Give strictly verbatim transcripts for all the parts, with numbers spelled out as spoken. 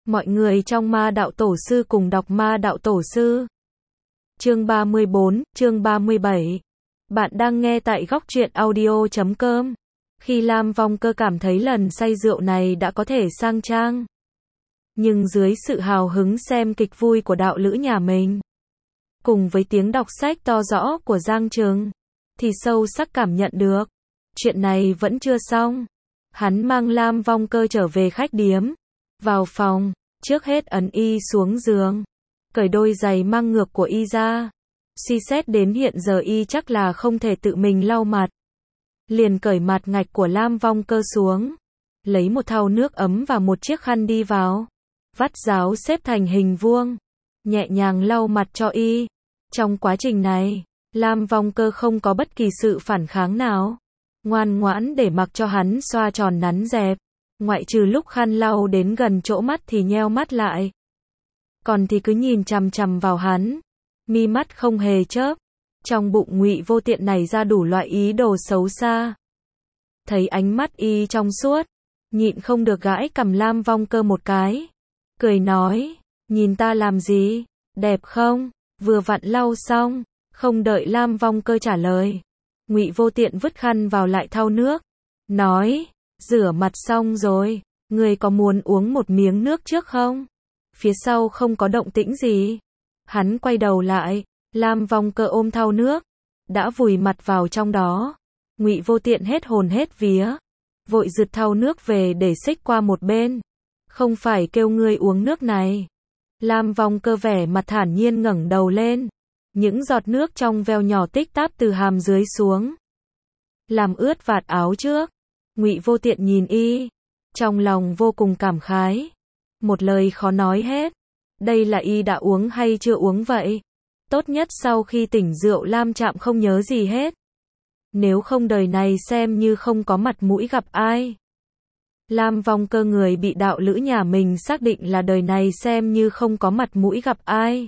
Mọi người trong Ma Đạo Tổ Sư cùng đọc Ma Đạo Tổ Sư. Chương ba mươi bốn, chương ba mươi bảy. Bạn đang nghe tại góc truyện audio chấm com. Khi Lam Vong Cơ cảm thấy lần say rượu này đã có thể sang trang. Nhưng dưới sự hào hứng xem kịch vui của đạo lữ nhà mình, cùng với tiếng đọc sách to rõ của Giang Trừng, thì sâu sắc cảm nhận được, chuyện này vẫn chưa xong. Hắn mang Lam Vong Cơ trở về khách điếm. Vào phòng, trước hết ấn y xuống giường, cởi đôi giày mang ngược của y ra. Suy xét đến hiện giờ y chắc là không thể tự mình lau mặt, liền cởi mặt ngạch của Lam Vong Cơ xuống, lấy một thau nước ấm và một chiếc khăn đi vào, vắt ráo xếp thành hình vuông, nhẹ nhàng lau mặt cho y. Trong quá trình này, Lam Vong Cơ không có bất kỳ sự phản kháng nào, ngoan ngoãn để mặc cho hắn xoa tròn nắn dẹp, ngoại trừ lúc khăn lau đến gần chỗ mắt thì nheo mắt lại, còn thì cứ nhìn chằm chằm vào hắn, mi mắt không hề chớp. Trong bụng Ngụy Vô Tiện nảy ra đủ loại ý đồ xấu xa. Thấy ánh mắt y trong suốt, nhịn không được gãi cằm Lam Vong Cơ một cái, cười nói, nhìn ta làm gì, đẹp không? Vừa vặn lau xong, không đợi Lam Vong Cơ trả lời, Ngụy Vô Tiện vứt khăn vào lại thau nước, nói, rửa mặt xong rồi, người có muốn uống một miếng nước trước không? Phía sau không có động tĩnh gì. Hắn quay đầu lại, Lam Vong Cơ ôm thau nước, đã vùi mặt vào trong đó. Ngụy Vô Tiện hết hồn hết vía, vội giật thau nước về để xích qua một bên. Không phải kêu ngươi uống nước này. Lam Vong Cơ vẻ mặt thản nhiên ngẩng đầu lên, những giọt nước trong veo nhỏ tích táp từ hàm dưới xuống, làm ướt vạt áo trước. Ngụy Vô Tiện nhìn y, trong lòng vô cùng cảm khái, một lời khó nói hết. Đây là y đã uống hay chưa uống vậy? Tốt nhất sau khi tỉnh rượu Lam Trạm không nhớ gì hết, nếu không đời này xem như không có mặt mũi gặp ai. Lam Vong Cơ người bị đạo lữ nhà mình xác định là đời này xem như không có mặt mũi gặp ai.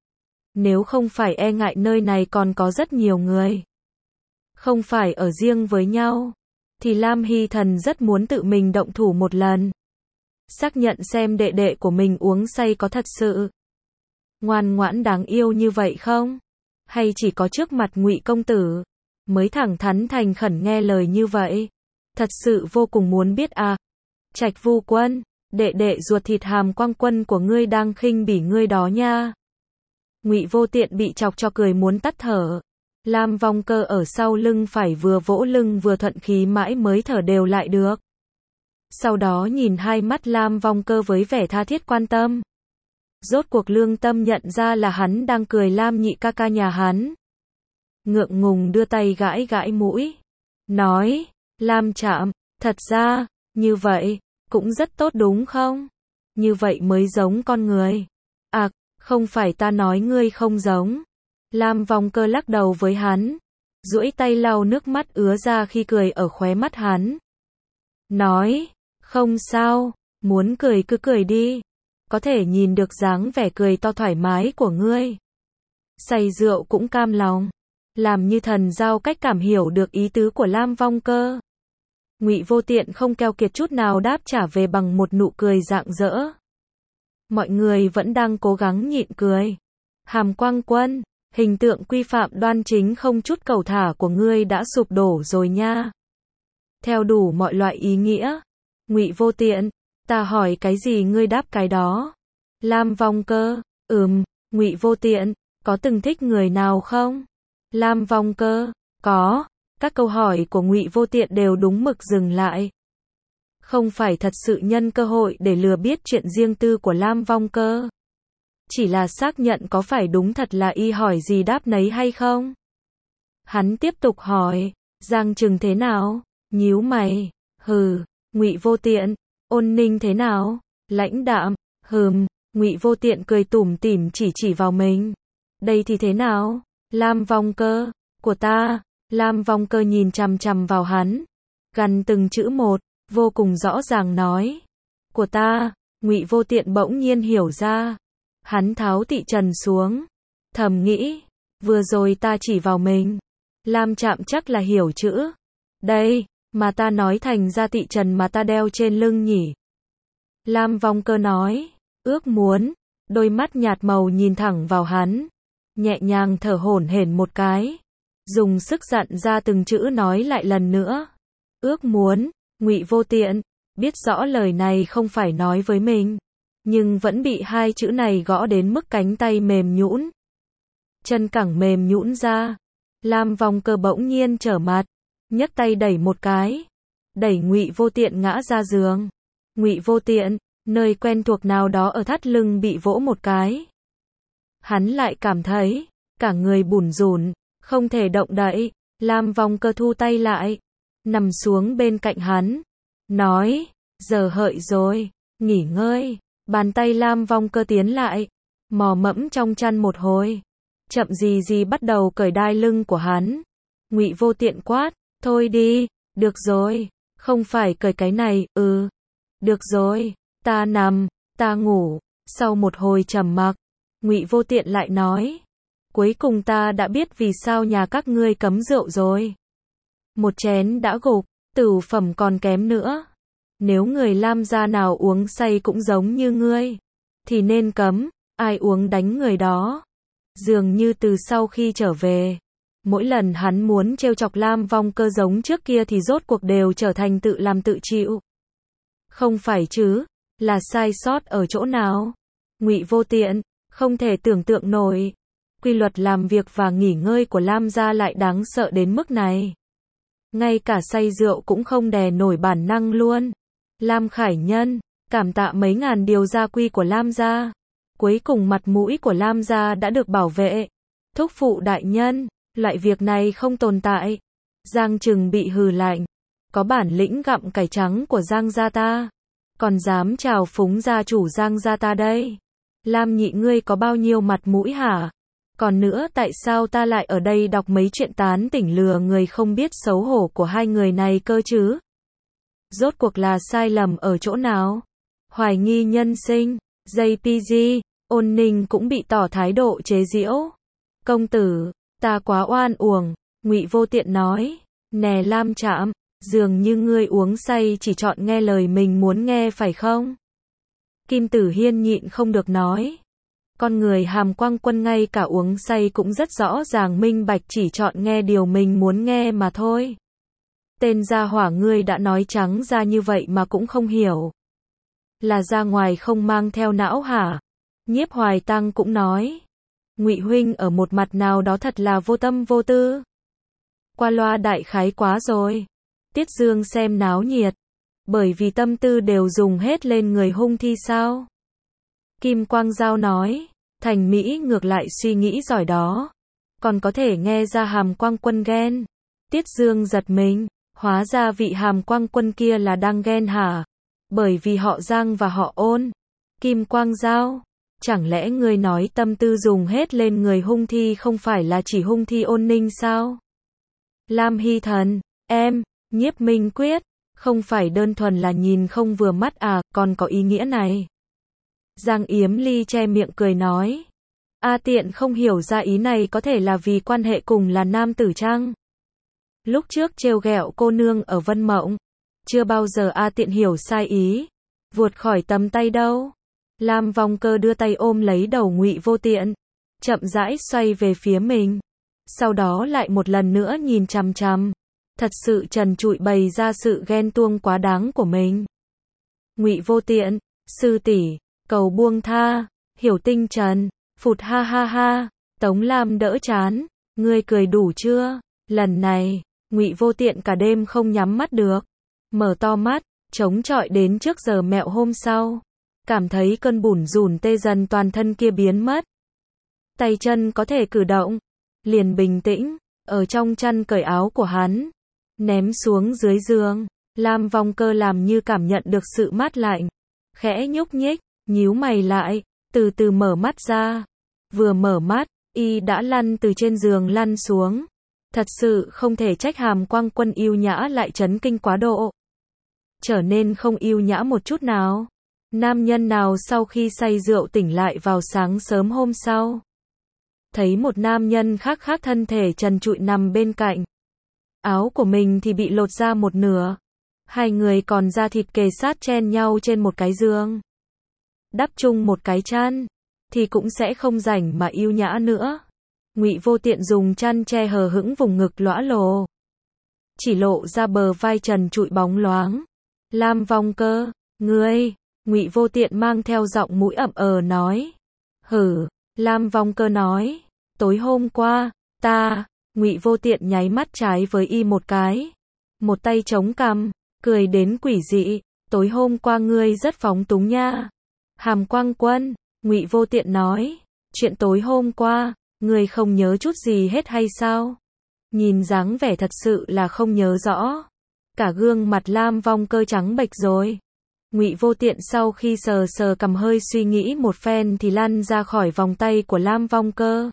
Nếu không phải e ngại nơi này còn có rất nhiều người, không phải ở riêng với nhau, thì Lam Hy Thần rất muốn tự mình động thủ một lần, xác nhận xem đệ đệ của mình uống say có thật sự ngoan ngoãn đáng yêu như vậy không, hay chỉ có trước mặt Ngụy công tử mới thẳng thắn thành khẩn nghe lời như vậy. Thật sự vô cùng muốn biết à. Trạch Vu Quân, đệ đệ ruột thịt Hàm Quang Quân của ngươi đang khinh bỉ ngươi đó nha. Ngụy Vô Tiện bị chọc cho cười muốn tắt thở. Lam Vong Cơ ở sau lưng phải vừa vỗ lưng vừa thuận khí mãi mới thở đều lại được. Sau đó nhìn hai mắt Lam Vong Cơ với vẻ tha thiết quan tâm. Rốt cuộc lương tâm nhận ra là hắn đang cười Lam nhị ca ca nhà hắn. Ngượng ngùng đưa tay gãi gãi mũi, nói, Lam Trạm, thật ra, như vậy, cũng rất tốt đúng không? Như vậy mới giống con người. À, không phải ta nói ngươi không giống. Lam Vong Cơ lắc đầu với hắn, duỗi tay lau nước mắt ứa ra khi cười ở khóe mắt hắn. Nói, không sao, muốn cười cứ cười đi. Có thể nhìn được dáng vẻ cười to thoải mái của ngươi. Say rượu cũng cam lòng. Làm như thần giao cách cảm hiểu được ý tứ của Lam Vong Cơ. Ngụy Vô Tiện không keo kiệt chút nào đáp trả về bằng một nụ cười rạng rỡ. Mọi người vẫn đang cố gắng nhịn cười. Hàm Quang Quân, hình tượng quy phạm đoan chính không chút cầu thả của ngươi đã sụp đổ rồi nha. Theo đủ mọi loại ý nghĩa. Ngụy Vô Tiện, ta hỏi cái gì ngươi đáp cái đó. Lam Vong Cơ, ừm. Ngụy Vô Tiện, có từng thích người nào không? Lam Vong Cơ, có. Các câu hỏi của Ngụy Vô Tiện đều đúng mực dừng lại. Không phải thật sự nhân cơ hội để lừa biết chuyện riêng tư của Lam Vong Cơ. Chỉ là xác nhận có phải đúng thật là y hỏi gì đáp nấy hay không. Hắn tiếp tục hỏi, Giang Trừng thế nào? Nhíu mày, hừ. Ngụy Vô Tiện, Ôn Ninh thế nào? Lãnh đạm, hừm. Ngụy Vô Tiện cười tủm tỉm chỉ chỉ vào mình. Đây thì thế nào? Lam Vong Cơ, của ta. Lam Vong Cơ nhìn chằm chằm vào hắn, gằn từng chữ một, vô cùng rõ ràng nói. Của ta. Ngụy Vô Tiện bỗng nhiên hiểu ra. Hắn tháo tị trần xuống, thầm nghĩ, vừa rồi ta chỉ vào mình. Lam Trạm chắc là hiểu chữ. Đây, mà ta nói thành ra tị trần mà ta đeo trên lưng nhỉ. Lam Vong Cơ nói, Ước muốn, đôi mắt nhạt màu nhìn thẳng vào hắn, nhẹ nhàng thở hổn hển một cái, dùng sức dặn ra từng chữ nói lại lần nữa. Ước muốn, Ngụy Vô Tiện, biết rõ lời này không phải nói với mình, nhưng vẫn bị hai chữ này gõ đến mức cánh tay mềm nhũn. Chân cẳng mềm nhũn ra, Lam Vong Cơ bỗng nhiên trở mặt, nhấc tay đẩy một cái, đẩy Ngụy Vô Tiện ngã ra giường. Ngụy Vô Tiện, nơi quen thuộc nào đó ở thắt lưng bị vỗ một cái. Hắn lại cảm thấy, cả người bủn rủn, không thể động đậy. Lam Vong Cơ thu tay lại, nằm xuống bên cạnh hắn, nói, giờ hợi rồi, nghỉ ngơi. Bàn tay Lam Vong Cơ tiến lại, mò mẫm trong chăn một hồi, chậm gì gì bắt đầu cởi đai lưng của hắn. Ngụy Vô Tiện quát, thôi đi, được rồi, không phải cởi cái này, ừ, được rồi, ta nằm, ta ngủ. Sau một hồi trầm mặc, Ngụy Vô Tiện lại nói, cuối cùng ta đã biết vì sao nhà các ngươi cấm rượu rồi. Một chén đã gục, tửu phẩm còn kém nữa. Nếu người Lam gia nào uống say cũng giống như ngươi, thì nên cấm, ai uống đánh người đó. Dường như từ sau khi trở về, mỗi lần hắn muốn trêu chọc Lam Vong Cơ giống trước kia thì rốt cuộc đều trở thành tự làm tự chịu. Không phải chứ, là sai sót ở chỗ nào? Ngụy Vô Tiện, không thể tưởng tượng nổi, quy luật làm việc và nghỉ ngơi của Lam gia lại đáng sợ đến mức này. Ngay cả say rượu cũng không đè nổi bản năng luôn. Lam Khải Nhân, cảm tạ mấy ngàn điều gia quy của Lam gia. Cuối cùng mặt mũi của Lam gia đã được bảo vệ. Thúc phụ đại nhân, loại việc này không tồn tại. Giang Trừng bị hừ lạnh. Có bản lĩnh gặm cải trắng của Giang gia ta, còn dám chào phúng gia chủ Giang gia ta đây. Lam nhị ngươi có bao nhiêu mặt mũi hả? Còn nữa tại sao ta lại ở đây đọc mấy chuyện tán tỉnh lừa người không biết xấu hổ của hai người này cơ chứ? Rốt cuộc là sai lầm ở chỗ nào? Hoài nghi nhân sinh, gi pê giê, Ôn Ninh cũng bị tỏ thái độ chế giễu. Công tử, ta quá oan uổng, Ngụy Vô Tiện nói, nè Lam Trạm, dường như ngươi uống say chỉ chọn nghe lời mình muốn nghe phải không? Kim Tử Hiên nhịn không được nói. Con người Hàm Quang Quân ngay cả uống say cũng rất rõ ràng minh bạch chỉ chọn nghe điều mình muốn nghe mà thôi. Tên gia hỏa ngươi đã nói trắng ra như vậy mà cũng không hiểu. Là ra ngoài không mang theo não hả? Nhiếp Hoài Tăng cũng nói. Ngụy huynh ở một mặt nào đó thật là vô tâm vô tư. Qua loa đại khái quá rồi. Tiết Dương xem náo nhiệt. Bởi vì tâm tư đều dùng hết lên người hung thi sao? Kim Quang Giao nói. Thành Mỹ ngược lại suy nghĩ giỏi đó. Còn có thể nghe ra Hàm Quang Quân ghen. Tiết Dương giật mình. Hóa ra vị Hàm Quang Quân kia là đang ghen hả? Bởi vì họ Giang và họ Ôn. Kim Quang Giao, chẳng lẽ ngươi nói tâm tư dùng hết lên người hung thi không phải là chỉ hung thi Ôn Ninh sao? Lam Hy Thần, em, Nhiếp Minh Quyết, không phải đơn thuần là nhìn không vừa mắt à, còn có ý nghĩa này. Giang Yếm Ly che miệng cười nói. A Tiện không hiểu ra ý này có thể là vì quan hệ cùng là nam tử chăng? Lúc trước trêu ghẹo cô nương ở Vân Mộng, chưa bao giờ A Tiện hiểu sai ý, vụt khỏi tầm tay đâu. Lam Vong Cơ đưa tay ôm lấy đầu Ngụy Vô Tiện, chậm rãi xoay về phía mình, sau đó lại một lần nữa nhìn chằm chằm, thật sự trần trụi bày ra sự ghen tuông quá đáng của mình. Ngụy Vô Tiện, sư tỷ, cầu buông tha. Hiểu Tinh Trần, phụt ha ha ha. Tống Lam đỡ chán, ngươi cười đủ chưa? Lần này, Ngụy Vô Tiện cả đêm không nhắm mắt được, mở to mắt, chống chọi đến trước giờ mẹo hôm sau, cảm thấy cơn bủn rủn tê dần toàn thân kia biến mất. Tay chân có thể cử động, liền bình tĩnh, ở trong chăn cởi áo của hắn, ném xuống dưới giường. Lam Vong Cơ làm như cảm nhận được sự mát lạnh, khẽ nhúc nhích, nhíu mày lại, từ từ mở mắt ra. Vừa mở mắt, y đã lăn từ trên giường lăn xuống. Thật sự không thể trách Hàm Quang Quân yêu nhã lại chấn kinh quá độ. Trở nên không yêu nhã một chút nào. Nam nhân nào sau khi say rượu tỉnh lại vào sáng sớm hôm sau, thấy một nam nhân khác khác thân thể trần trụi nằm bên cạnh. Áo của mình thì bị lột ra một nửa. Hai người còn da thịt kề sát chen nhau trên một cái giường. đắp chung một cái chăn, thì cũng sẽ không rảnh mà yêu nhã nữa. Ngụy Vô Tiện dùng chăn che hờ hững vùng ngực lõa lồ, chỉ lộ ra bờ vai trần trụi bóng loáng. Lam Vong Cơ, ngươi, Ngụy Vô Tiện mang theo giọng mũi ậm ờ nói. Hử, Lam Vong Cơ nói, tối hôm qua, ta, Ngụy Vô Tiện nháy mắt trái với y một cái, một tay chống cằm, cười đến quỷ dị, tối hôm qua ngươi rất phóng túng nha. Hàm Quang Quân, Ngụy Vô Tiện nói, chuyện tối hôm qua, ngươi không nhớ chút gì hết hay sao? Nhìn dáng vẻ thật sự là không nhớ rõ. Cả gương mặt Lam Vong Cơ trắng bệch rồi. Ngụy Vô Tiện sau khi sờ sờ cằm hơi suy nghĩ một phen thì lăn ra khỏi vòng tay của Lam Vong Cơ.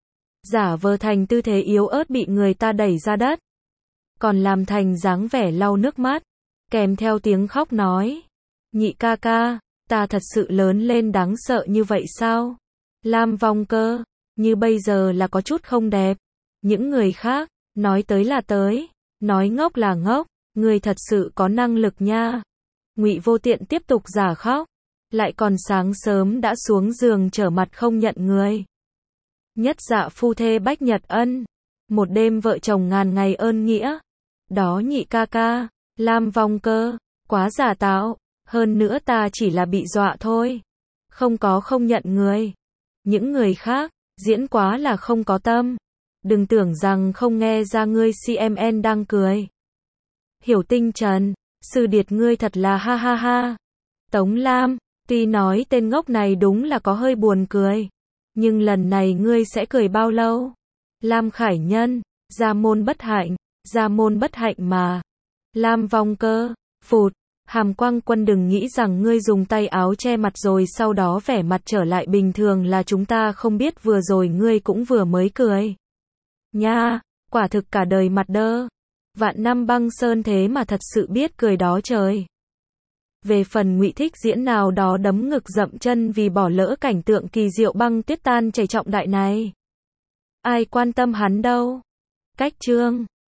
Giả vờ thành tư thế yếu ớt bị người ta đẩy ra đất. Còn làm thành dáng vẻ lau nước mắt, kèm theo tiếng khóc nói. Nhị ca ca, ta thật sự lớn lên đáng sợ như vậy sao? Lam Vong Cơ, như bây giờ là có chút không đẹp. Những người khác, nói tới là tới, nói ngốc là ngốc, người thật sự có năng lực nha. Ngụy Vô Tiện tiếp tục giả khóc, lại còn sáng sớm đã xuống giường trở mặt không nhận người. Nhất dạ phu thê bách nhật ân, một đêm vợ chồng ngàn ngày ơn nghĩa. Đó nhị ca ca, Lam Vong Cơ, quá giả tạo, hơn nữa ta chỉ là bị dọa thôi, không có không nhận người. Những người khác, diễn quá là không có tâm. Đừng tưởng rằng không nghe ra ngươi xê em en đang cười. Hiểu Tinh Trần, sư điệt ngươi thật là ha ha ha. Tống Lam, tuy nói tên ngốc này đúng là có hơi buồn cười, nhưng lần này ngươi sẽ cười bao lâu? Lam Khải Nhân, gia môn bất hạnh, gia môn bất hạnh mà. Lam Vong Cơ, phụt, Hàm Quang Quân đừng nghĩ rằng ngươi dùng tay áo che mặt rồi sau đó vẻ mặt trở lại bình thường là chúng ta không biết vừa rồi ngươi cũng vừa mới cười. Nha, quả thực cả đời mặt đơ. Vạn năm băng sơn thế mà thật sự biết cười đó trời. Về phần Ngụy Thích Diễn nào đó đấm ngực dậm chân vì bỏ lỡ cảnh tượng kỳ diệu băng tuyết tan chảy trọng đại này. Ai quan tâm hắn đâu. Cách chương